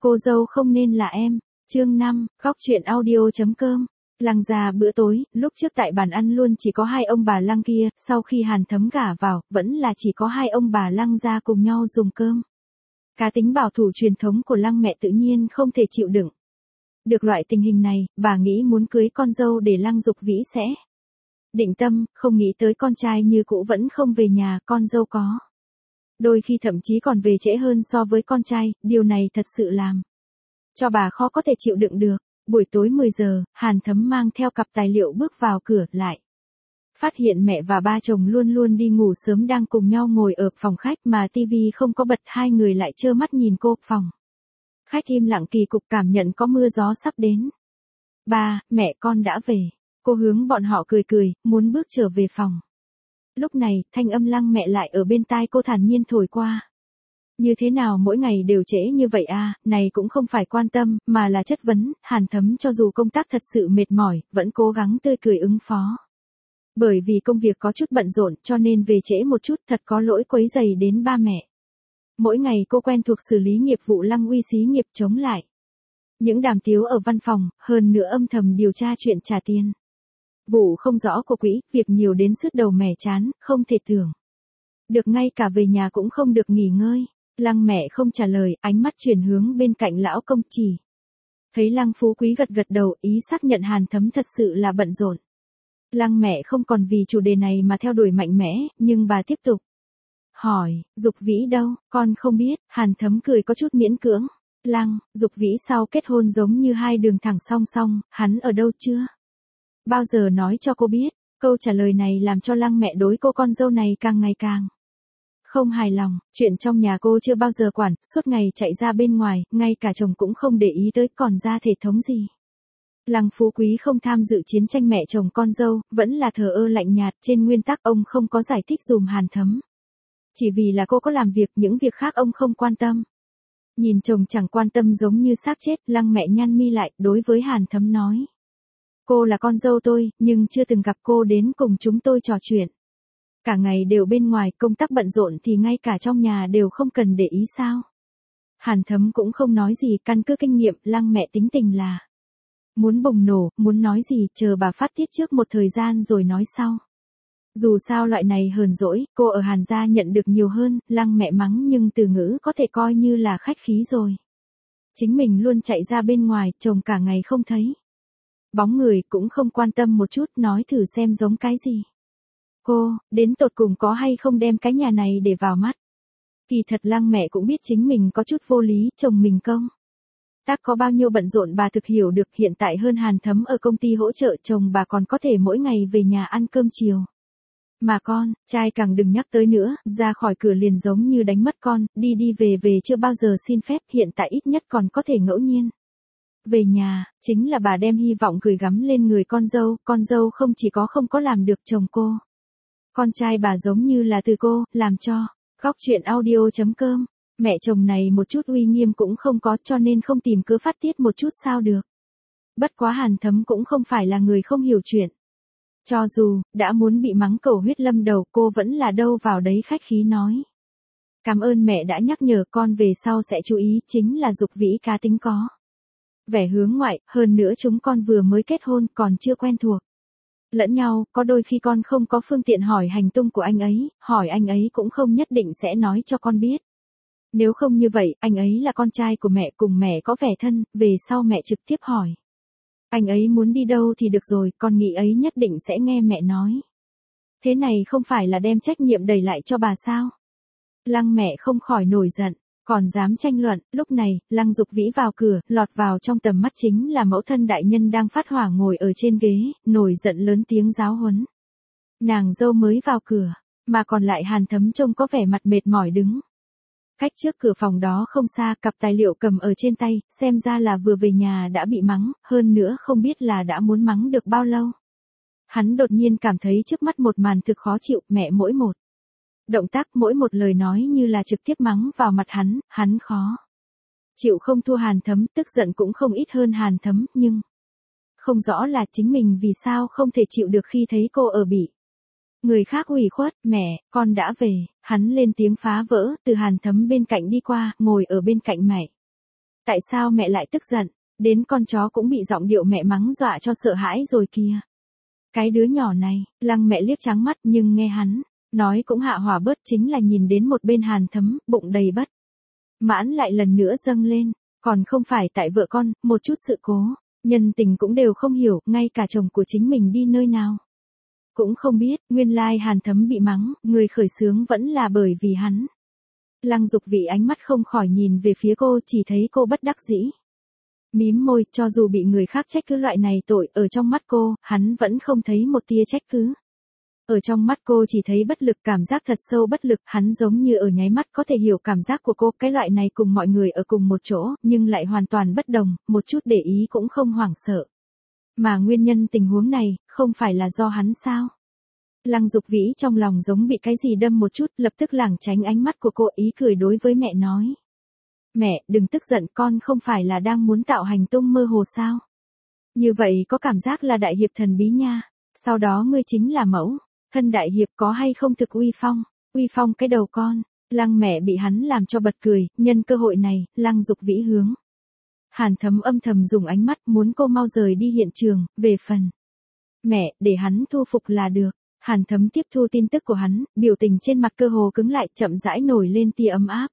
Cô dâu không nên là em. Chương 5, góc chuyện audio.com. Lăng gia bữa tối, lúc trước tại bàn ăn luôn chỉ có hai ông bà Lăng kia, sau khi Hàn Thấm gả vào, vẫn là chỉ có hai ông bà Lăng gia cùng nhau dùng cơm. Cá tính bảo thủ truyền thống của Lăng mẹ tự nhiên không thể chịu đựng. Được loại tình hình này, bà nghĩ muốn cưới con dâu để Lăng Dục Vĩ sẽ định tâm, không nghĩ tới con trai như cũ vẫn không về nhà, con dâu có. Đôi khi thậm chí còn về trễ hơn so với con trai, điều này thật sự làm cho bà khó có thể chịu đựng được. Buổi tối 10 giờ, Hàn Thấm mang theo cặp tài liệu bước vào cửa lại. Phát hiện mẹ và ba chồng luôn luôn đi ngủ sớm đang cùng nhau ngồi ở phòng khách mà tivi không có bật, hai người lại trơ mắt nhìn cô. Phòng khách im lặng kỳ cục, cảm nhận có mưa gió sắp đến. Ba, mẹ con đã về. Cô hướng bọn họ cười cười, muốn bước trở về phòng. Lúc này, thanh âm Lăng mẹ lại ở bên tai cô thản nhiên thổi qua. Như thế nào mỗi ngày đều trễ như vậy à, này cũng không phải quan tâm, mà là chất vấn. Hàn Thấm cho dù công tác thật sự mệt mỏi, vẫn cố gắng tươi cười ứng phó. Bởi vì công việc có chút bận rộn cho nên về trễ một chút, thật có lỗi quấy rầy đến ba mẹ. Mỗi ngày cô quen thuộc xử lý nghiệp vụ Lăng Uy xí nghiệp chống lại những đàm tiếu ở văn phòng, hơn nữa âm thầm điều tra chuyện trả tiền vụ không rõ của quỹ, việc nhiều đến sứt đầu mẻ chán, không thể tưởng được ngay cả về nhà cũng không được nghỉ ngơi. Lăng mẹ không trả lời, ánh mắt chuyển hướng bên cạnh lão công chỉ. Thấy Lăng Phú Quý gật gật đầu, ý xác nhận Hàn Thấm thật sự là bận rộn. Lăng mẹ không còn vì chủ đề này mà theo đuổi mạnh mẽ, nhưng bà tiếp tục hỏi, Dục Vĩ đâu, con không biết. Hàn Thấm cười có chút miễn cưỡng. Lăng, Dục Vĩ sau kết hôn giống như hai đường thẳng song song, hắn ở đâu chưa bao giờ nói cho cô biết. Câu trả lời này làm cho Lăng mẹ đối cô con dâu này càng ngày càng không hài lòng. Chuyện trong nhà cô chưa bao giờ quản, suốt ngày chạy ra bên ngoài, ngay cả chồng cũng không để ý tới, còn ra thể thống gì. Lăng Phú Quý không tham dự chiến tranh mẹ chồng con dâu, vẫn là thờ ơ lạnh nhạt, trên nguyên tắc ông không có giải thích dùm Hàn Thấm. Chỉ vì là cô có làm việc, những việc khác ông không quan tâm. Nhìn chồng chẳng quan tâm giống như xác chết, Lăng mẹ nhăn mi lại, đối với Hàn Thấm nói. Cô là con dâu tôi, nhưng chưa từng gặp cô đến cùng chúng tôi trò chuyện. Cả ngày đều bên ngoài, công tác bận rộn thì ngay cả trong nhà đều không cần để ý sao. Hàn Thấm cũng không nói gì, căn cứ kinh nghiệm, Lăng mẹ tính tình là muốn bùng nổ, muốn nói gì, chờ bà phát tiết trước một thời gian rồi nói sau. Dù sao loại này hờn dỗi, cô ở Hàn gia nhận được nhiều hơn. Lăng mẹ mắng nhưng từ ngữ có thể coi như là khách khí rồi. Chính mình luôn chạy ra bên ngoài, chồng cả ngày không thấy bóng người, cũng không quan tâm một chút, nói thử xem giống cái gì. Cô, đến tột cùng có hay không đem cái nhà này để vào mắt. Kỳ thật Lăng mẹ cũng biết chính mình có chút vô lý, chồng mình công tác có bao nhiêu bận rộn bà thực hiểu được. Hiện tại hơn Hàn Thấm ở công ty hỗ trợ chồng bà còn có thể mỗi ngày về nhà ăn cơm chiều. Mà con, trai càng đừng nhắc tới nữa, ra khỏi cửa liền giống như đánh mất con, đi đi về về chưa bao giờ xin phép, hiện tại ít nhất còn có thể ngẫu nhiên về nhà. Chính là bà đem hy vọng gửi gắm lên người con dâu không chỉ có không có làm được chồng cô. Con trai bà giống như là từ cô, làm cho. Góc chuyện audio.com. Mẹ chồng này một chút uy nghiêm cũng không có, cho nên không tìm cớ phát tiết một chút sao được. Bất quá Hàn Thấm cũng không phải là người không hiểu chuyện. Cho dù, đã muốn bị mắng cầu huyết lâm đầu, cô vẫn là đâu vào đấy khách khí nói. Cảm ơn mẹ đã nhắc nhở, con về sau sẽ chú ý, chính là Dục Vĩ cá tính có vẻ hướng ngoại, hơn nữa chúng con vừa mới kết hôn, còn chưa quen thuộc lẫn nhau, có đôi khi con không có phương tiện hỏi hành tung của anh ấy, hỏi anh ấy cũng không nhất định sẽ nói cho con biết. Nếu không như vậy, anh ấy là con trai của mẹ, cùng mẹ có vẻ thân, về sau mẹ trực tiếp hỏi. Anh ấy muốn đi đâu thì được rồi, con nghĩ ấy nhất định sẽ nghe mẹ nói. Thế này không phải là đem trách nhiệm đẩy lại cho bà sao? Lăng mẹ không khỏi nổi giận, còn dám tranh luận. Lúc này, Lăng Dục Vĩ vào cửa, lọt vào trong tầm mắt chính là mẫu thân đại nhân đang phát hỏa ngồi ở trên ghế, nổi giận lớn tiếng giáo huấn nàng dâu mới vào cửa, mà còn lại Hàn Thấm trông có vẻ mặt mệt mỏi đứng cách trước cửa phòng đó không xa, cặp tài liệu cầm ở trên tay, xem ra là vừa về nhà đã bị mắng, hơn nữa không biết là đã muốn mắng được bao lâu. Hắn đột nhiên cảm thấy trước mắt một màn thực khó chịu, mẹ mỗi một động tác, mỗi một lời nói như là trực tiếp mắng vào mặt hắn khó chịu không thua Hàn Thấm, tức giận cũng không ít hơn Hàn Thấm, nhưng không rõ là chính mình vì sao không thể chịu được khi thấy cô ở bị người khác ủy khuất. Mẹ, con đã về. Hắn lên tiếng phá vỡ, từ Hàn Thấm bên cạnh đi qua, ngồi ở bên cạnh mẹ. Tại sao mẹ lại tức giận? Đến con chó cũng bị giọng điệu mẹ mắng dọa cho sợ hãi rồi kìa. Cái đứa nhỏ này, Lăng mẹ liếc trắng mắt nhưng nghe hắn nói cũng hạ hỏa bớt, chính là nhìn đến một bên Hàn Thấm, bụng đầy bất mãn lại lần nữa dâng lên, còn không phải tại vợ con, một chút sự cố, nhân tình cũng đều không hiểu, ngay cả chồng của chính mình đi nơi nào cũng không biết, nguyên lai Hàn Thấm bị mắng, người khởi xướng vẫn là bởi vì hắn. Lăng Dục Vĩ ánh mắt không khỏi nhìn về phía cô, chỉ thấy cô bất đắc dĩ. Mím môi, cho dù bị người khác trách cứ loại này tội, ở trong mắt cô, hắn vẫn không thấy một tia trách cứ. Ở trong mắt cô chỉ thấy bất lực, cảm giác thật sâu bất lực, hắn giống như ở nháy mắt có thể hiểu cảm giác của cô, cái loại này cùng mọi người ở cùng một chỗ, nhưng lại hoàn toàn bất đồng, một chút để ý cũng không hoảng sợ. Mà nguyên nhân tình huống này, không phải là do hắn sao? Lăng Dục Vĩ trong lòng giống bị cái gì đâm một chút, lập tức lảng tránh ánh mắt của cô, ý cười đối với mẹ nói. Mẹ, đừng tức giận, con không phải là đang muốn tạo hành tung mơ hồ sao? Như vậy có cảm giác là đại hiệp thần bí nha, sau đó ngươi chính là mẫu, thân đại hiệp có hay không thực uy phong cái đầu con. Lăng mẹ bị hắn làm cho bật cười, nhân cơ hội này, Lăng Dục Vĩ hướng Hàn Thấm âm thầm dùng ánh mắt muốn cô mau rời đi hiện trường, về phần mẹ, để hắn thu phục là được. Hàn Thấm tiếp thu tin tức của hắn, biểu tình trên mặt cơ hồ cứng lại, chậm rãi nổi lên tia ấm áp.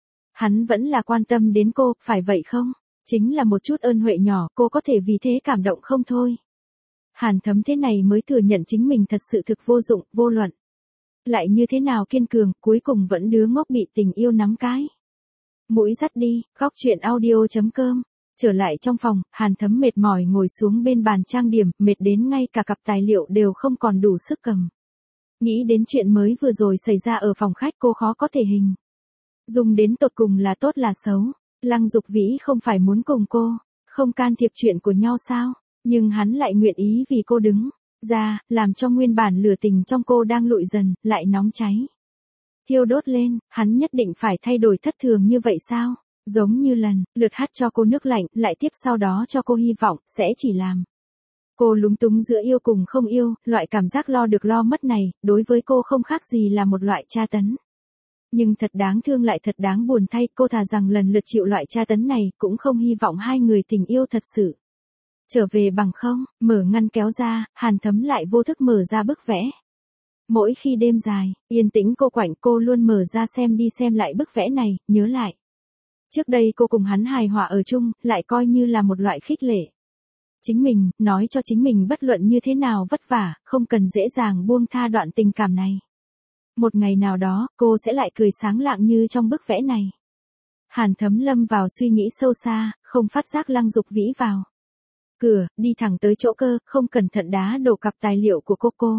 Hắn vẫn là quan tâm đến cô, phải vậy không? Chính là một chút ơn huệ nhỏ, cô có thể vì thế cảm động không thôi. Hàn Thấm thế này mới thừa nhận chính mình thật sự thực vô dụng, vô luận. Lại như thế nào kiên cường, cuối cùng vẫn đứa ngốc bị tình yêu nắm cái mũi dắt đi. Góc truyện audio.com. Trở lại trong phòng, Hàn Thấm mệt mỏi ngồi xuống bên bàn trang điểm, mệt đến ngay cả cặp tài liệu đều không còn đủ sức cầm. Nghĩ đến chuyện mới vừa rồi xảy ra ở phòng khách, cô khó có thể hình dung đến tột cùng là tốt là xấu. Lăng Dục Vĩ không phải muốn cùng cô không can thiệp chuyện của nhau sao? Nhưng hắn lại nguyện ý vì cô đứng ra, làm cho nguyên bản lửa tình trong cô đang lụi dần, lại nóng cháy thiêu đốt lên, hắn nhất định phải thay đổi thất thường như vậy sao? Giống như lần lượt hắt cho cô nước lạnh, lại tiếp sau đó cho cô hy vọng, sẽ chỉ làm cô lúng túng giữa yêu cùng không yêu, loại cảm giác lo được lo mất này, đối với cô không khác gì là một loại tra tấn. Nhưng thật đáng thương lại thật đáng buồn thay, cô thà rằng lần lượt chịu loại tra tấn này, cũng không hy vọng hai người tình yêu thật sự trở về bằng không. Mở ngăn kéo ra, Hàn Thấm lại vô thức mở ra bức vẽ. Mỗi khi đêm dài, yên tĩnh cô quạnh, cô luôn mở ra xem đi xem lại bức vẽ này, nhớ lại. Trước đây cô cùng hắn hài hòa ở chung, lại coi như là một loại khích lệ. Chính mình, nói cho chính mình bất luận như thế nào vất vả, không cần dễ dàng buông tha đoạn tình cảm này. Một ngày nào đó, cô sẽ lại cười sáng lạng như trong bức vẽ này. Hàn Thấm lâm vào suy nghĩ sâu xa, không phát giác Lăng Dục Vĩ vào cửa, đi thẳng tới chỗ cơ, không cẩn thận đá đổ cặp tài liệu của cô.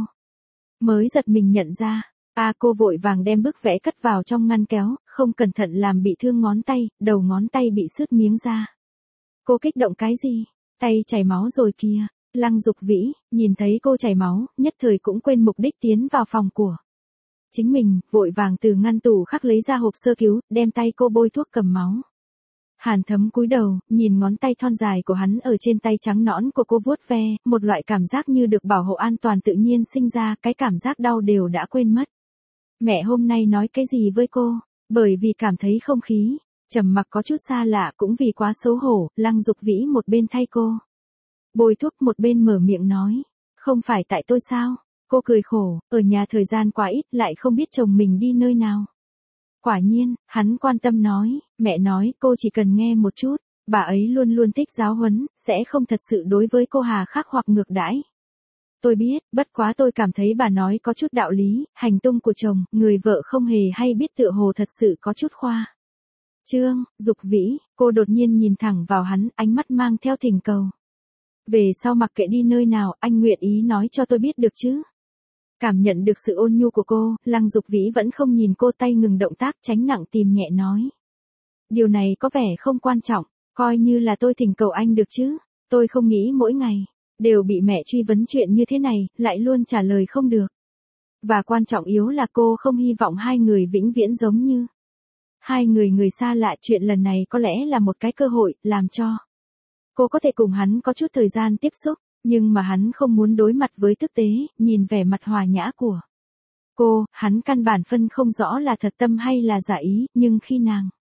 Mới giật mình nhận ra, cô vội vàng đem bức vẽ cất vào trong ngăn kéo, không cẩn thận làm bị thương ngón tay, đầu ngón tay bị sứt miếng ra. Cô kích động cái gì? Tay chảy máu rồi kìa. Lăng Dục Vĩ, nhìn thấy cô chảy máu, nhất thời cũng quên mục đích tiến vào phòng của chính mình, vội vàng từ ngăn tủ khắc lấy ra hộp sơ cứu, đem tay cô bôi thuốc cầm máu. Hàn Thấm cúi đầu, nhìn ngón tay thon dài của hắn ở trên tay trắng nõn của cô vuốt ve, một loại cảm giác như được bảo hộ an toàn tự nhiên sinh ra, cái cảm giác đau đều đã quên mất. Mẹ hôm nay nói cái gì với cô? Bởi vì cảm thấy không khí trầm mặc có chút xa lạ, cũng vì quá xấu hổ, Lăng Dục Vĩ một bên thay cô bôi thuốc, một bên mở miệng nói, không phải tại tôi sao? Cô cười khổ, ở nhà thời gian quá ít, lại không biết chồng mình đi nơi nào. Quả nhiên, hắn quan tâm nói, mẹ nói cô chỉ cần nghe một chút, bà ấy luôn luôn thích giáo huấn, sẽ không thật sự đối với cô hà khắc hoặc ngược đãi. Tôi biết, bất quá tôi cảm thấy bà nói có chút đạo lý, hành tung của chồng, người vợ không hề hay biết tựa hồ thật sự có chút khoa trương. Dục Vĩ, cô đột nhiên nhìn thẳng vào hắn, ánh mắt mang theo thỉnh cầu. Về sau mặc kệ đi nơi nào, anh nguyện ý nói cho tôi biết được chứ? Cảm nhận được sự ôn nhu của cô, Lăng Dục Vĩ vẫn không nhìn cô, tay ngừng động tác, tránh nặng tìm nhẹ nói. Điều này có vẻ không quan trọng, coi như là tôi thỉnh cầu anh được chứ. Tôi không nghĩ mỗi ngày đều bị mẹ truy vấn chuyện như thế này, lại luôn trả lời không được. Và quan trọng yếu là cô không hy vọng hai người vĩnh viễn giống như hai người xa lạ. Chuyện lần này có lẽ là một cái cơ hội, làm cho cô có thể cùng hắn có chút thời gian tiếp xúc. Nhưng mà hắn không muốn đối mặt với thực tế, nhìn vẻ mặt hòa nhã của cô, hắn căn bản phân không rõ là thật tâm hay là giả ý, nhưng khi nàng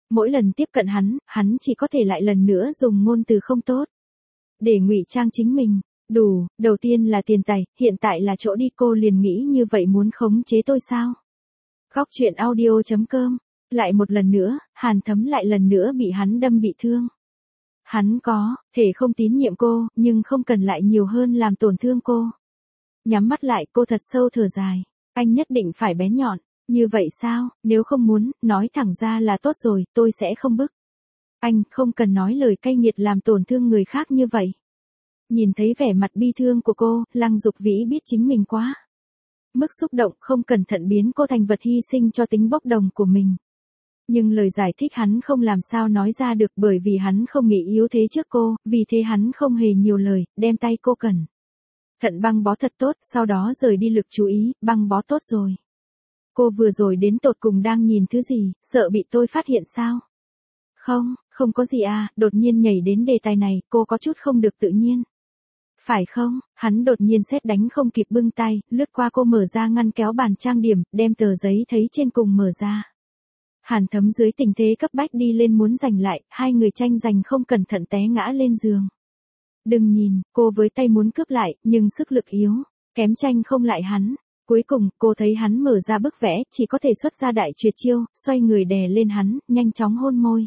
Mỗi lần tiếp cận hắn chỉ có thể lại lần nữa dùng ngôn từ không tốt. Để ngụy trang chính mình. Đủ, đầu tiên là tiền tài, hiện tại là chỗ đi, cô liền nghĩ như vậy muốn khống chế tôi sao? Góc truyện audio.com. Lại một lần nữa, Hàn Thấm lại lần nữa bị hắn đâm bị thương. Hắn có thể không tín nhiệm cô, nhưng không cần lại nhiều hơn làm tổn thương cô. Nhắm mắt lại, cô thật sâu thở dài. Anh nhất định phải bén nhọn. Như vậy sao, nếu không muốn, nói thẳng ra là tốt rồi, tôi sẽ không bức. Anh không cần nói lời cay nghiệt làm tổn thương người khác như vậy. Nhìn thấy vẻ mặt bi thương của cô, Lăng Dục Vĩ biết chính mình quá mức xúc động, không cẩn thận biến cô thành vật hy sinh cho tính bốc đồng của mình. Nhưng lời giải thích hắn không làm sao nói ra được, bởi vì hắn không nghĩ yếu thế trước cô, vì thế hắn không hề nhiều lời, đem tay cô cẩn thận băng bó thật tốt, sau đó rời đi lực chú ý, băng bó tốt rồi. Cô vừa rồi đến tột cùng đang nhìn thứ gì, sợ bị tôi phát hiện sao? Không có gì à, đột nhiên nhảy đến đề tài này, cô có chút không được tự nhiên. Phải không, hắn đột nhiên sét đánh không kịp bưng tay, lướt qua cô mở ra ngăn kéo bàn trang điểm, đem tờ giấy thấy trên cùng mở ra. Hàn Thấm dưới tình thế cấp bách đi lên muốn giành lại, hai người tranh giành không cẩn thận té ngã lên giường. Đừng nhìn, cô với tay muốn cướp lại, nhưng sức lực yếu, kém tranh không lại hắn. Cuối cùng, cô thấy hắn mở ra bức vẽ, chỉ có thể xuất ra đại tuyệt chiêu, xoay người đè lên hắn, nhanh chóng hôn môi.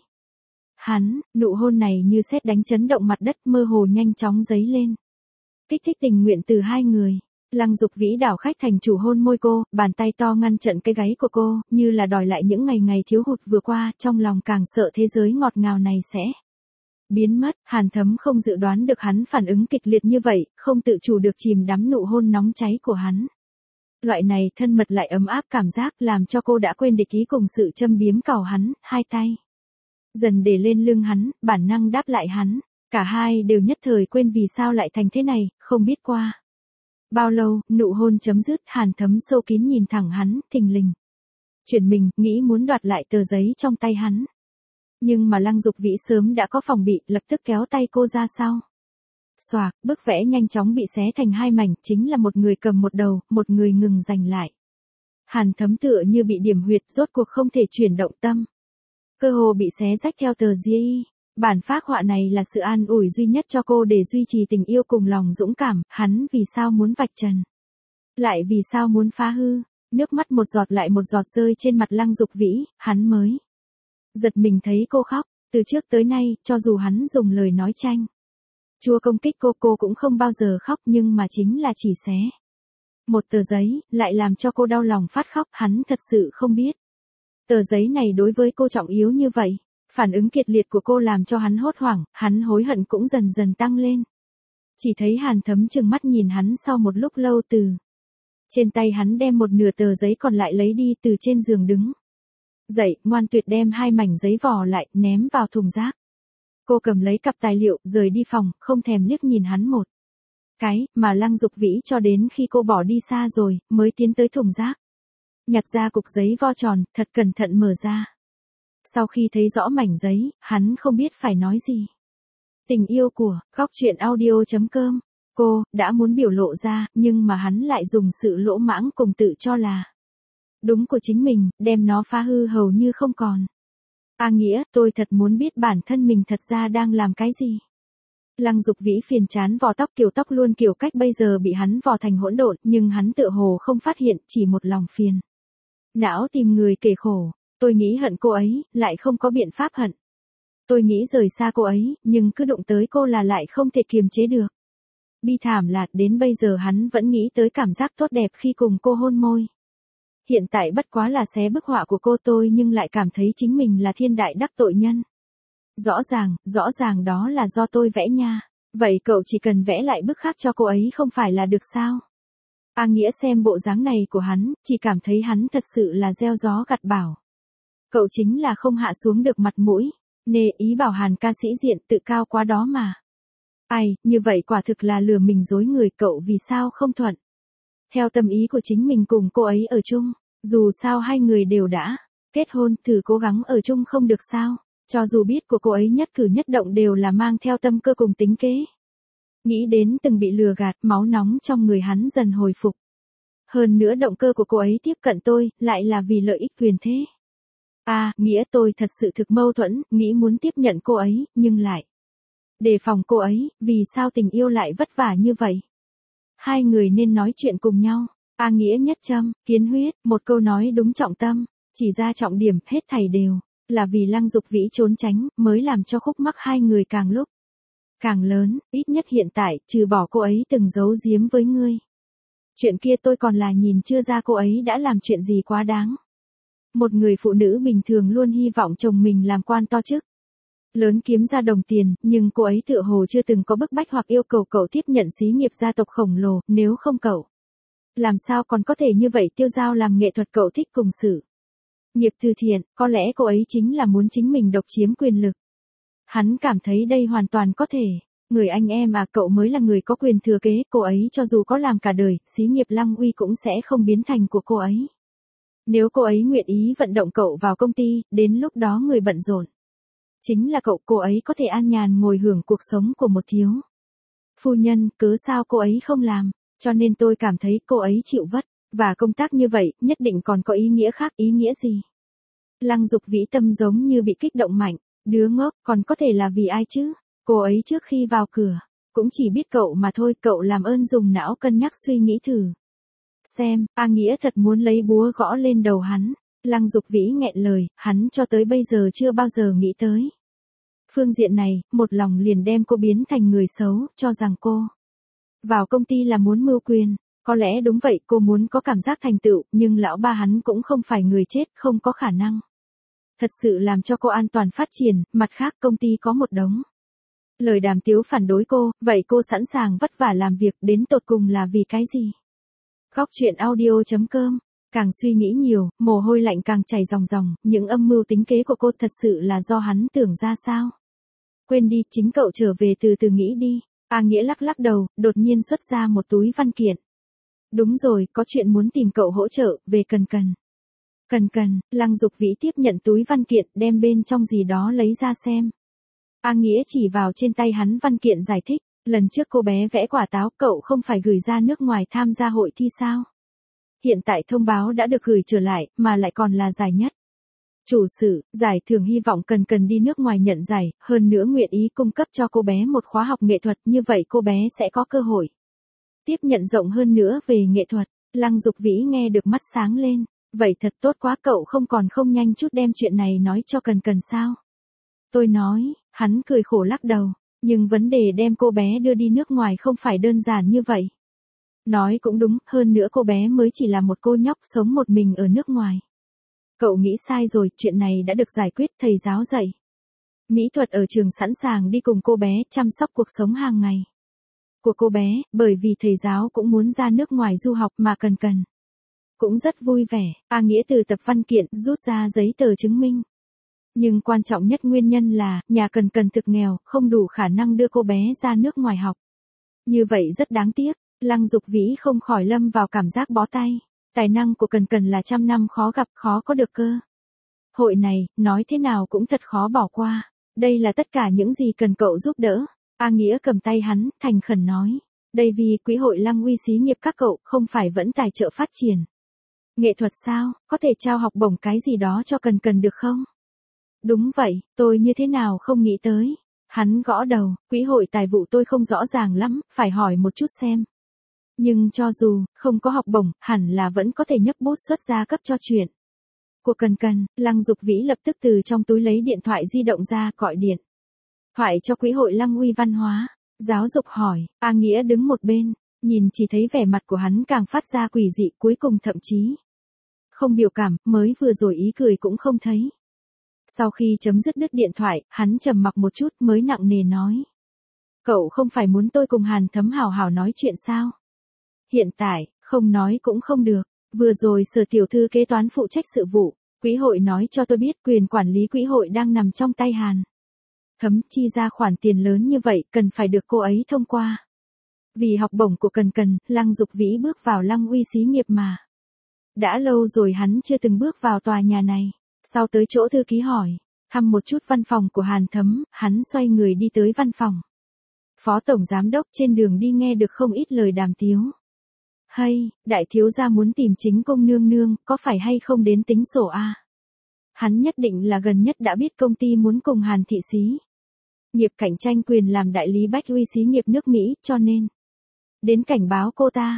Nụ hôn này như sét đánh chấn động mặt đất, mơ hồ nhanh chóng dấy lên. Kích thích tình nguyện từ hai người. Lăng Dục Vĩ đảo khách thành chủ hôn môi cô, bàn tay to ngăn chặn cái gáy của cô, như là đòi lại những ngày thiếu hụt vừa qua, trong lòng càng sợ thế giới ngọt ngào này sẽ biến mất. Hàn Thấm không dự đoán được hắn phản ứng kịch liệt như vậy, không tự chủ được chìm đắm nụ hôn nóng cháy của hắn. Loại này thân mật lại ấm áp cảm giác làm cho cô đã quên địch ý cùng sự châm biếm cào hắn, hai tay dần để lên lưng hắn, bản năng đáp lại hắn. Cả hai đều nhất thời quên vì sao lại thành thế này, không biết qua bao lâu, nụ hôn chấm dứt, Hàn Thấm sâu kín nhìn thẳng hắn, thình lình chuyển mình, nghĩ muốn đoạt lại tờ giấy trong tay hắn. Nhưng mà Lăng Dục Vĩ sớm đã có phòng bị, lập tức kéo tay cô ra sau. Xoạc, bức vẽ nhanh chóng bị xé thành hai mảnh, chính là một người cầm một đầu, một người ngừng giành lại. Hàn Thấm tựa như bị điểm huyệt, rốt cuộc không thể chuyển động tâm. Cơ hồ bị xé rách theo tờ giấy. Bản phác họa này là sự an ủi duy nhất cho cô để duy trì tình yêu cùng lòng dũng cảm, hắn vì sao muốn vạch trần? Lại vì sao muốn phá hư? Nước mắt một giọt lại một giọt rơi trên mặt Lăng Dục Vĩ, hắn mới giật mình thấy cô khóc. Từ trước tới nay, cho dù hắn dùng lời nói chanh chua công kích cô cũng không bao giờ khóc, nhưng mà chính là chỉ xé một tờ giấy, lại làm cho cô đau lòng phát khóc, hắn thật sự không biết. Tờ giấy này đối với cô trọng yếu như vậy. Phản ứng kiệt liệt của cô làm cho hắn hốt hoảng, hắn hối hận cũng dần dần tăng lên. Chỉ thấy Hàn Thấm trừng mắt nhìn hắn sau một lúc lâu từ trên tay hắn đem một nửa tờ giấy còn lại lấy đi, từ trên giường đứng dậy, ngoan tuyệt đem hai mảnh giấy vò lại, ném vào thùng rác. Cô cầm lấy cặp tài liệu, rời đi phòng, không thèm liếc nhìn hắn một cái, mà Lăng Dục Vĩ cho đến khi cô bỏ đi xa rồi, mới tiến tới thùng rác. Nhặt ra cục giấy vo tròn, thật cẩn thận mở ra. Sau khi thấy rõ mảnh giấy, hắn không biết phải nói gì. Tình yêu của, góc truyện audio.com. Cô, đã muốn biểu lộ ra, nhưng mà hắn lại dùng sự lỗ mãng cùng tự cho là đúng của chính mình, đem nó phá hư hầu như không còn. A Nghĩa, tôi thật muốn biết bản thân mình thật ra đang làm cái gì. Lăng Dục Vĩ phiền chán vò tóc, kiểu tóc luôn kiểu cách bây giờ bị hắn vò thành hỗn độn, nhưng hắn tựa hồ không phát hiện, chỉ một lòng phiền não tìm người kể khổ. Tôi nghĩ hận cô ấy, lại không có biện pháp hận. Tôi nghĩ rời xa cô ấy, nhưng cứ đụng tới cô là lại không thể kiềm chế được. Bi thảm là, đến bây giờ hắn vẫn nghĩ tới cảm giác tốt đẹp khi cùng cô hôn môi. Hiện tại bất quá là xé bức họa của cô tôi, nhưng lại cảm thấy chính mình là thiên đại đắc tội nhân. Rõ ràng đó là do tôi vẽ nha. Vậy cậu chỉ cần vẽ lại bức khác cho cô ấy không phải là được sao? A Nghĩa xem bộ dáng này của hắn, chỉ cảm thấy hắn thật sự là gieo gió gặt bão. Cậu chính là không hạ xuống được mặt mũi. Nề ý bảo Hàn ca sĩ diện tự cao quá đó mà. Ai, như vậy quả thực là lừa mình dối người, cậu vì sao không thuận theo tâm ý của chính mình cùng cô ấy ở chung. Dù sao hai người đều đã kết hôn, thử cố gắng ở chung không được sao. Cho dù biết của cô ấy nhất cử nhất động đều là mang theo tâm cơ cùng tính kế. Nghĩ đến từng bị lừa gạt, máu nóng trong người hắn dần hồi phục. Hơn nữa động cơ của cô ấy tiếp cận tôi, lại là vì lợi ích quyền thế. Nghĩa tôi thật sự thực mâu thuẫn, nghĩ muốn tiếp nhận cô ấy, nhưng lại đề phòng cô ấy, vì sao tình yêu lại vất vả như vậy? Hai người nên nói chuyện cùng nhau. Nghĩa nhất châm, kiến huyết, một câu nói đúng trọng tâm, chỉ ra trọng điểm, hết thảy đều là vì Lăng Dục Vĩ trốn tránh, mới làm cho khúc mắc hai người càng lúc càng lớn, ít nhất hiện tại, trừ bỏ cô ấy từng giấu giếm với ngươi. Chuyện kia tôi còn là nhìn chưa ra cô ấy đã làm chuyện gì quá đáng. Một người phụ nữ bình thường luôn hy vọng chồng mình làm quan to chức lớn kiếm ra đồng tiền, nhưng cô ấy tựa hồ chưa từng có bức bách hoặc yêu cầu cậu tiếp nhận xí nghiệp gia tộc khổng lồ, nếu không cậu làm sao còn có thể như vậy tiêu dao làm nghệ thuật cậu thích cùng sự nghiệp từ thiện, có lẽ cô ấy chính là muốn chính mình độc chiếm quyền lực. Hắn cảm thấy đây hoàn toàn có thể. Người anh em cậu mới là người có quyền thừa kế, cô ấy cho dù có làm cả đời, xí nghiệp Lăng Uy cũng sẽ không biến thành của cô ấy. Nếu cô ấy nguyện ý vận động cậu vào công ty, đến lúc đó người bận rộn chính là cậu, cô ấy có thể an nhàn ngồi hưởng cuộc sống của một thiếu phu nhân, cớ sao cô ấy không làm, cho nên tôi cảm thấy cô ấy chịu vất và công tác như vậy, nhất định còn có ý nghĩa khác, ý nghĩa gì? Lăng Dục Vĩ tâm giống như bị kích động mạnh, đứa ngốc, còn có thể là vì ai chứ? Cô ấy trước khi vào cửa, cũng chỉ biết cậu mà thôi, cậu làm ơn dùng não cân nhắc suy nghĩ thử. Xem, Nghĩa thật muốn lấy búa gõ lên đầu hắn. Lăng Dục Vĩ nghẹn lời, hắn cho tới bây giờ chưa bao giờ nghĩ tới phương diện này, một lòng liền đem cô biến thành người xấu, cho rằng cô vào công ty là muốn mưu quyền. Có lẽ đúng vậy, cô muốn có cảm giác thành tựu, nhưng lão ba hắn cũng không phải người chết, không có khả năng thật sự làm cho cô an toàn phát triển. Mặt khác, công ty có một đống lời đàm tiếu phản đối cô, vậy cô sẵn sàng vất vả làm việc đến tột cùng là vì cái gì? Góc truyện audio.com. Càng suy nghĩ nhiều, mồ hôi lạnh càng chảy ròng ròng, những âm mưu tính kế của cô thật sự là do hắn tưởng ra sao? Quên đi, chính cậu trở về từ từ nghĩ đi. Nghĩa lắc lắc đầu, đột nhiên xuất ra một túi văn kiện. Đúng rồi, có chuyện muốn tìm cậu hỗ trợ, về Cần Cần. Cần Cần, Lăng Dục Vĩ tiếp nhận túi văn kiện, đem bên trong gì đó lấy ra xem. Nghĩa chỉ vào trên tay hắn văn kiện giải thích, lần trước cô bé vẽ quả táo, cậu không phải gửi ra nước ngoài tham gia hội thi sao? Hiện tại thông báo đã được gửi trở lại, mà lại còn là giải nhất. Chủ sự, giải thưởng hy vọng Cần Cần đi nước ngoài nhận giải, hơn nữa nguyện ý cung cấp cho cô bé một khóa học nghệ thuật, như vậy cô bé sẽ có cơ hội tiếp nhận rộng hơn nữa về nghệ thuật. Lăng Dục Vĩ nghe được mắt sáng lên, vậy thật tốt quá, cậu không nhanh chút đem chuyện này nói cho Cần Cần sao? Tôi nói, hắn cười khổ lắc đầu, nhưng vấn đề đem cô bé đưa đi nước ngoài không phải đơn giản như vậy. Nói cũng đúng, hơn nữa cô bé mới chỉ là một cô nhóc sống một mình ở nước ngoài. Cậu nghĩ sai rồi, chuyện này đã được giải quyết, thầy giáo dạy mỹ thuật ở trường sẵn sàng đi cùng cô bé chăm sóc cuộc sống hàng ngày của cô bé, bởi vì thầy giáo cũng muốn ra nước ngoài du học mà Cần Cần cũng rất vui vẻ. Nghĩa từ tập văn kiện rút ra giấy tờ chứng minh. Nhưng quan trọng nhất nguyên nhân là, nhà Cần Cần thực nghèo, không đủ khả năng đưa cô bé ra nước ngoài học. Như vậy rất đáng tiếc. Lăng Dục Vĩ không khỏi lâm vào cảm giác bó tay. Tài năng của Cần Cần là trăm năm khó gặp, khó có được cơ hội này, nói thế nào cũng thật khó bỏ qua. Đây là tất cả những gì cần cậu giúp đỡ. Nghĩa cầm tay hắn, thành khẩn nói. Đây vì quỹ hội Lăng Uy xí nghiệp các cậu, không phải vẫn tài trợ phát triển nghệ thuật sao, có thể trao học bổng cái gì đó cho Cần Cần được không? Đúng vậy, tôi như thế nào không nghĩ tới. Hắn gõ đầu, quỹ hội tài vụ tôi không rõ ràng lắm, phải hỏi một chút xem. Nhưng cho dù không có học bổng, hẳn là vẫn có thể nhấp bút xuất ra cấp cho chuyện của Cần Cần. Lăng Dục Vĩ lập tức từ trong túi lấy điện thoại di động ra, gọi điện thoại cho quỹ hội Lăng Uy văn hóa giáo dục hỏi. Nghĩa đứng một bên, nhìn chỉ thấy vẻ mặt của hắn càng phát ra quỷ dị, cuối cùng thậm chí không biểu cảm, mới vừa rồi ý cười cũng không thấy. Sau khi chấm dứt đứt điện thoại, hắn trầm mặc một chút mới nặng nề nói. Cậu không phải muốn tôi cùng Hàn Thấm hào hào nói chuyện sao? Hiện tại, không nói cũng không được. Vừa rồi Sở tiểu thư kế toán phụ trách sự vụ, quỹ hội nói cho tôi biết quyền quản lý quỹ hội đang nằm trong tay Hàn Thấm, chi ra khoản tiền lớn như vậy, cần phải được cô ấy thông qua. Vì học bổng của Cần Cần, Lăng Dục Vĩ bước vào Lăng Uy xí nghiệp mà. Đã lâu rồi hắn chưa từng bước vào tòa nhà này. Sau tới chỗ thư ký hỏi, thăm một chút văn phòng của Hàn Thấm, hắn xoay người đi tới văn phòng Phó Tổng Giám Đốc. Trên đường đi nghe được không ít lời đàm tiếu. Hay, đại thiếu gia muốn tìm chính công nương nương, có phải hay không đến tính sổ a? Hắn nhất định là gần nhất đã biết công ty muốn cùng Hàn Thị xí nghiệp cạnh tranh quyền làm đại lý Bách Uy xí nghiệp nước Mỹ, cho nên đến cảnh báo cô ta.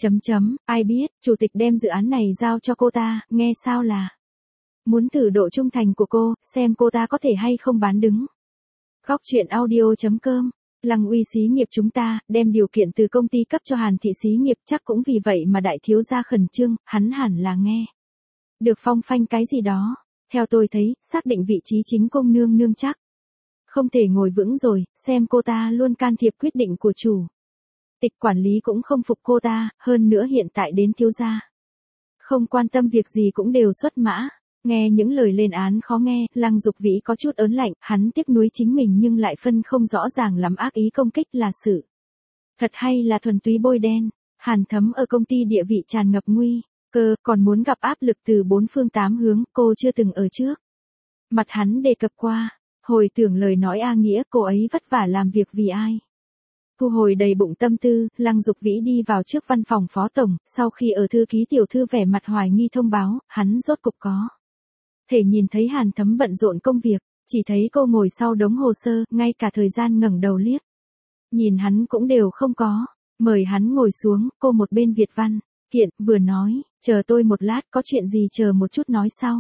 Ai biết, chủ tịch đem dự án này giao cho cô ta, nghe sao là muốn thử độ trung thành của cô, xem cô ta có thể hay không bán đứng. Góc truyện audio.com. Lăng Uy xí nghiệp chúng ta đem điều kiện từ công ty cấp cho Hàn Thị xí nghiệp, chắc cũng vì vậy mà đại thiếu gia khẩn trương, hắn hẳn là nghe được phong phanh cái gì đó. Theo tôi thấy, xác định vị trí chính công nương nương chắc không thể ngồi vững rồi, xem cô ta luôn can thiệp quyết định của chủ tịch, quản lý cũng không phục cô ta, hơn nữa hiện tại đến thiếu gia không quan tâm việc gì cũng đều xuất mã. Nghe những lời lên án khó nghe, Lăng Dục Vĩ có chút ớn lạnh, hắn tiếc nuối chính mình nhưng lại phân không rõ ràng lắm ác ý công kích là sự thật hay là thuần túy bôi đen. Hàn Thấm ở công ty địa vị tràn ngập nguy cơ, còn muốn gặp áp lực từ bốn phương tám hướng, cô chưa từng ở trước mặt hắn đề cập qua. Hồi tưởng lời nói A Nghĩa, cô ấy vất vả làm việc vì ai. Thu hồi đầy bụng tâm tư, Lăng Dục Vĩ đi vào trước văn phòng phó tổng, sau khi ở thư ký tiểu thư vẻ mặt hoài nghi thông báo, hắn rốt cục có thể nhìn thấy Hàn Thấm bận rộn công việc, chỉ thấy cô ngồi sau đống hồ sơ, ngay cả thời gian ngẩng đầu liếc nhìn hắn cũng đều không có. Mời hắn ngồi xuống, cô một bên Việt văn kiện, vừa nói, chờ tôi một lát, có chuyện gì chờ một chút nói sau.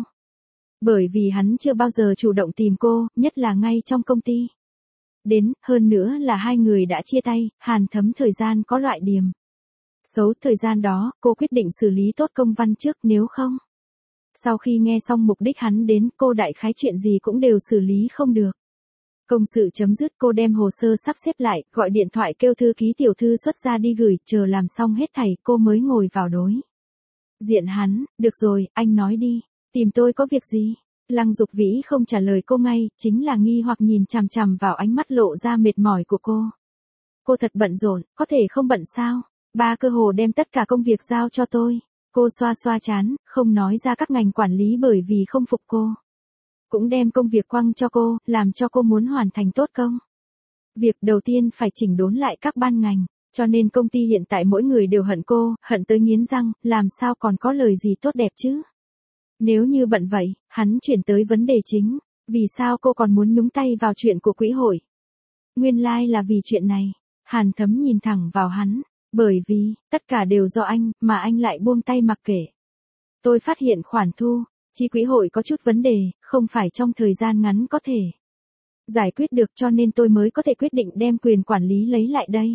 Bởi vì hắn chưa bao giờ chủ động tìm cô, nhất là ngay trong công ty. Đến, hơn nữa là hai người đã chia tay, Hàn Thấm thời gian có loại điểm xấu, thời gian đó, cô quyết định xử lý tốt công văn trước, nếu không. Sau khi nghe xong mục đích hắn đến, cô đại khái chuyện gì cũng đều xử lý không được. Công sự chấm dứt, cô đem hồ sơ sắp xếp lại, gọi điện thoại kêu thư ký tiểu thư xuất ra đi gửi, chờ làm xong hết thảy, cô mới ngồi vào đối diện hắn. Được rồi, anh nói đi, tìm tôi có việc gì? Lăng Dục Vĩ không trả lời cô ngay, chính là nghi hoặc nhìn chằm chằm vào ánh mắt lộ ra mệt mỏi của cô. Cô thật bận rộn, có thể không bận sao? Ba cơ hồ đem tất cả công việc giao cho tôi. Cô xoa xoa trán, không nói ra các ngành quản lý bởi vì không phục cô. Cũng đem công việc quăng cho cô, làm cho cô muốn hoàn thành tốt công việc đầu tiên phải chỉnh đốn lại các ban ngành, cho nên công ty hiện tại mỗi người đều hận cô, hận tới nghiến răng, làm sao còn có lời gì tốt đẹp chứ? Nếu như bận vậy, hắn chuyển tới vấn đề chính, vì sao cô còn muốn nhúng tay vào chuyện của quỹ hội? Nguyên lai là vì chuyện này. Hàn Thấm nhìn thẳng vào hắn, bởi vì, tất cả đều do anh, mà anh lại buông tay mặc kệ. Tôi phát hiện khoản thu chi quỹ hội có chút vấn đề, không phải trong thời gian ngắn có thể giải quyết được, cho nên tôi mới có thể quyết định đem quyền quản lý lấy lại đây.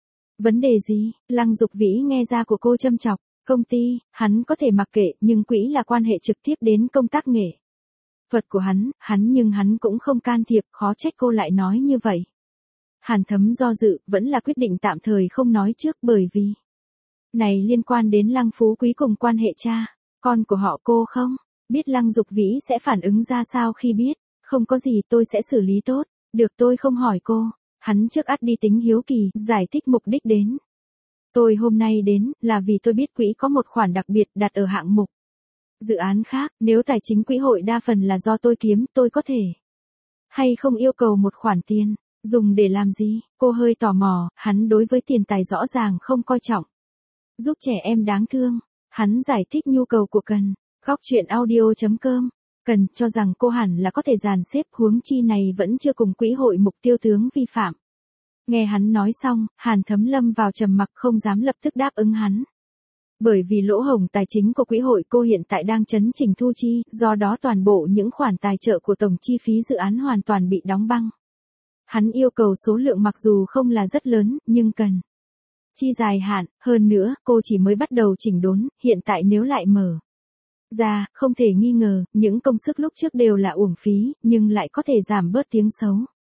Vấn đề gì? Lăng Dục Vĩ nghe ra của cô châm chọc. Công ty, hắn có thể mặc kệ, nhưng quỹ là quan hệ trực tiếp đến công tác nghệ thuật của hắn, nhưng hắn cũng không can thiệp, khó trách cô lại nói như vậy. Hàn Thấm do dự, vẫn là quyết định tạm thời không nói trước, bởi vì này liên quan đến Lăng Phú Quý cùng quan hệ cha con của họ. Cô không biết Lăng Dục Vĩ sẽ phản ứng ra sao khi biết. Không có gì, tôi sẽ xử lý tốt. Được, tôi không hỏi cô. Hắn trước ắt đi tính hiếu kỳ, giải thích mục đích đến. Tôi hôm nay đến, là vì tôi biết quỹ có một khoản đặc biệt đặt ở hạng mục dự án khác, nếu tài chính quỹ hội đa phần là do tôi kiếm, tôi có thể hay không yêu cầu một khoản tiền, dùng để làm gì? Cô hơi tò mò, hắn đối với tiền tài rõ ràng không coi trọng. Giúp trẻ em đáng thương, hắn giải thích nhu cầu của Cần. Góc truyện audio.com. Cần cho rằng cô hẳn là có thể dàn xếp, huống chi này vẫn chưa cùng quỹ hội mục tiêu tướng vi phạm. Nghe hắn nói xong, Hàn Thấm lâm vào trầm mặc, không dám lập tức đáp ứng hắn. Bởi vì lỗ hổng tài chính của quỹ hội, cô hiện tại đang chấn chỉnh thu chi, do đó toàn bộ những khoản tài trợ của tổng chi phí dự án hoàn toàn bị đóng băng. Hắn yêu cầu số lượng mặc dù không là rất lớn, nhưng cần chi dài hạn, hơn nữa, cô chỉ mới bắt đầu chỉnh đốn, hiện tại nếu lại mở ra, không thể nghi ngờ, những công sức lúc trước đều là uổng phí, nhưng lại có thể giảm bớt tiếng xấu.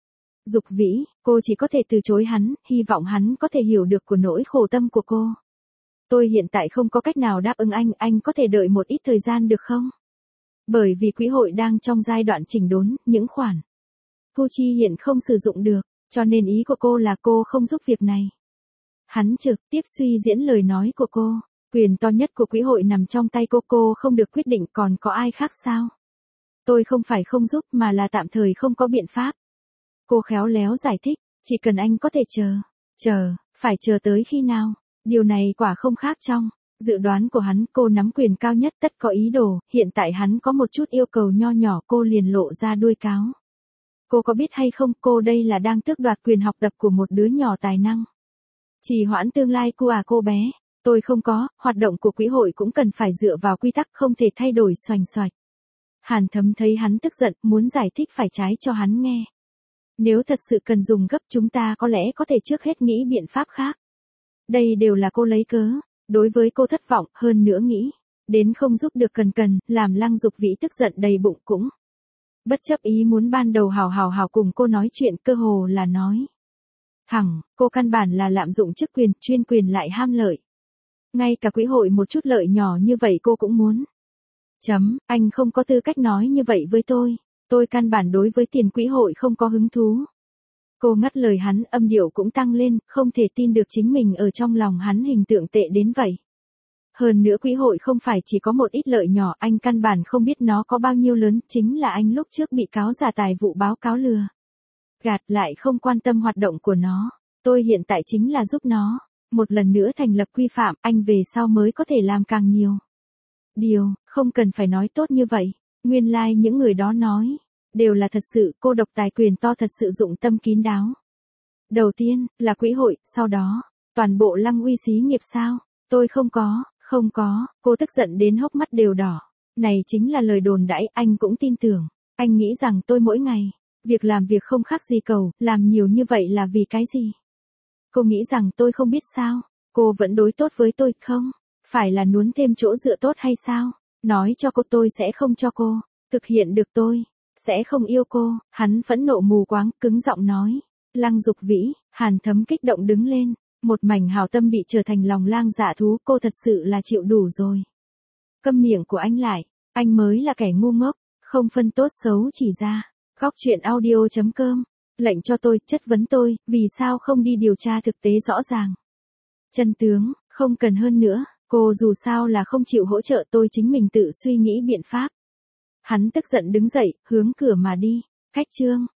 Dục Vĩ, cô chỉ có thể từ chối hắn, hy vọng hắn có thể hiểu được của nỗi khổ tâm của cô. Tôi hiện tại không có cách nào đáp ứng anh có thể đợi một ít thời gian được không? Bởi vì quỹ hội đang trong giai đoạn chỉnh đốn, những khoản thu chi hiện không sử dụng được, cho nên ý của cô là cô không giúp việc này. Hắn trực tiếp suy diễn lời nói của cô, quyền to nhất của quỹ hội nằm trong tay cô không được quyết định, còn có ai khác sao? Tôi không phải không giúp mà là tạm thời không có biện pháp. Cô khéo léo giải thích, chỉ cần anh có thể chờ, phải chờ tới khi nào? Điều này quả không khác trong Dự đoán của hắn, cô nắm quyền cao nhất tất có ý đồ, hiện tại hắn có một chút yêu cầu nho nhỏ, cô liền lộ ra đuôi cáo. Cô có biết hay không, cô đây là đang tước đoạt quyền học tập của một đứa nhỏ tài năng. Trì hoãn tương lai cô bé. Tôi không có, hoạt động của quỹ hội cũng cần phải dựa vào quy tắc, không thể thay đổi xoành xoạch. Hàn Thấm thấy hắn tức giận, muốn giải thích phải trái cho hắn nghe. Nếu thật sự cần dùng gấp, chúng ta có lẽ có thể trước hết nghĩ biện pháp khác. Đây đều là cô lấy cớ. Đối với cô thất vọng, hơn nữa nghĩ. Đến không giúp được cần, làm Lăng Dục Vĩ tức giận đầy bụng cũng. Bất chấp ý muốn ban đầu hào cùng cô nói chuyện, cơ hồ là nói. Thẳng, cô căn bản là lạm dụng chức quyền, chuyên quyền lại ham lợi. Ngay cả quỹ hội một chút lợi nhỏ như vậy cô cũng muốn. Anh không có tư cách nói như vậy với tôi. Tôi căn bản đối với tiền quỹ hội không có hứng thú. Cô ngắt lời hắn, âm điệu cũng tăng lên, không thể tin được chính mình ở trong lòng hắn hình tượng tệ đến vậy. Hơn nữa quỹ hội không phải chỉ có một ít lợi nhỏ, anh căn bản không biết nó có bao nhiêu lớn, chính là anh lúc trước bị cáo giả tài vụ báo cáo lừa gạt, lại không quan tâm hoạt động của nó. Tôi hiện tại chính là giúp nó một lần nữa thành lập quy phạm, anh về sau mới có thể làm càng nhiều điều, không cần phải nói tốt như vậy. Nguyên lai những người đó nói đều là thật sự, cô độc tài quyền to thật sự dụng tâm kín đáo. Đầu tiên là quỹ hội, sau đó toàn bộ Lăng Uy xí nghiệp sao? Tôi không có, cô tức giận đến hốc mắt đều đỏ. Này chính là lời đồn đãi, anh cũng tin tưởng. Anh nghĩ rằng tôi mỗi ngày việc làm việc không khác gì cầu, làm nhiều như vậy là vì cái gì? Cô nghĩ rằng tôi không biết sao? Cô vẫn đối tốt với tôi không? Phải là nuốn thêm chỗ dựa tốt hay sao? Nói cho cô tôi sẽ không cho cô thực hiện được, tôi sẽ không yêu cô. Hắn phẫn nộ mù quáng, cứng giọng nói. Lăng Dục Vĩ. Hàn Thấm kích động đứng lên. Một mảnh hào tâm bị trở thành lòng lang dạ thú, cô thật sự là chịu đủ rồi. Câm miệng của anh lại, anh mới là kẻ ngu ngốc, không phân tốt xấu chỉ ra. Góc truyện audio.com, lệnh cho tôi, chất vấn tôi, vì sao không đi điều tra thực tế rõ ràng. Chân tướng, không cần hơn nữa, cô dù sao là không chịu hỗ trợ, tôi chính mình tự suy nghĩ biện pháp. Hắn tức giận đứng dậy, hướng cửa mà đi. Cách chương